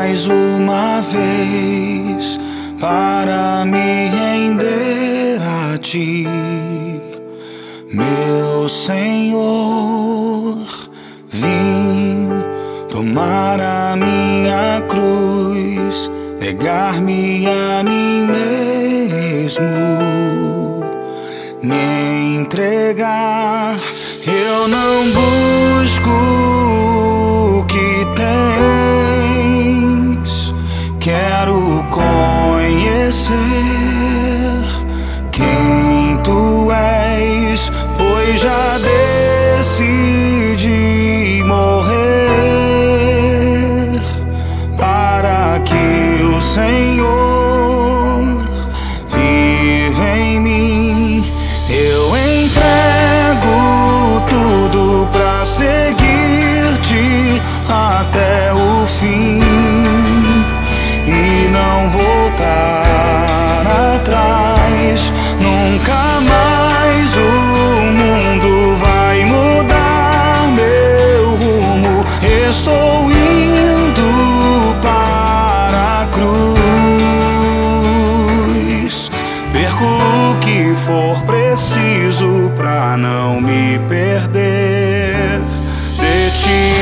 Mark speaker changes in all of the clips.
Speaker 1: mais uma vez para me render a ti, meu Senhor. Vim tomar a minha cruz, negar-me a mim mesmo, me entregar. Eu não busco o que tens, quero conhecer quem tu és, pois já decidi morrer para que o Senhor viva em mim. Eu entrego tudo pra seguir-te até o fim e não voltar atrás. Nunca mais o mundo vai mudar meu rumo. Estou indo para a cruz. Perco o que for preciso pra não me perder de ti.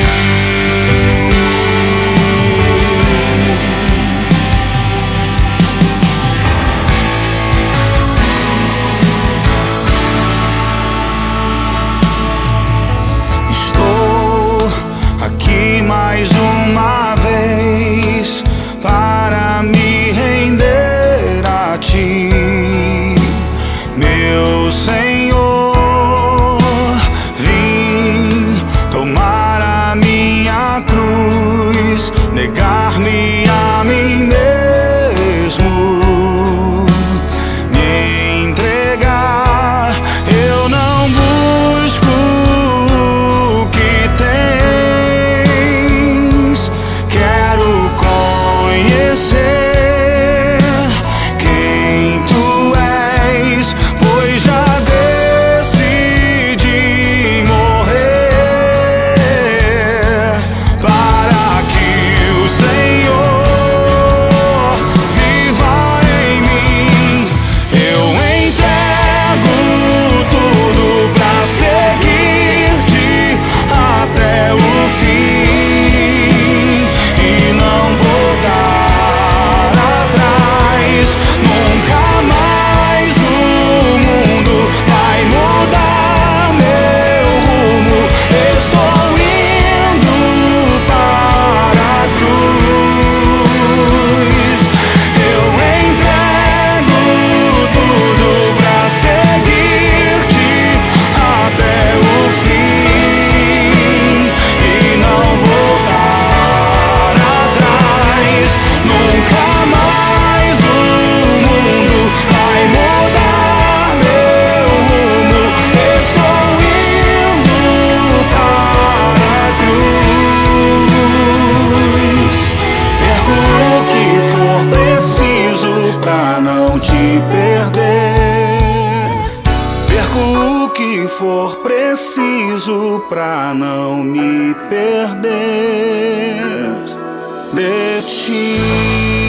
Speaker 1: Mais uma vez para me render a ti, meu Senhor. Vim tomar a minha cruz, negar-me a mim mesmo, me entregar. Eu não busco o que tens, quero conhecer quem tu és, pois já decidi morrer para que o Senhor viva em mim. Eu entrego tudo pra seguir-te até o fim e não voltar atrás. Nunca mais o mundo vai mudar meu rumo. Estou indo para a cruz. Eu entrego tudo pra seguir-te até o fim e não voltar atrás. Nunca mais o mundo vai mudar meu rumo. Estou indo para a cruz. Perco o que for preciso pra não te perder. Perco o que for preciso pra não me perder de ti.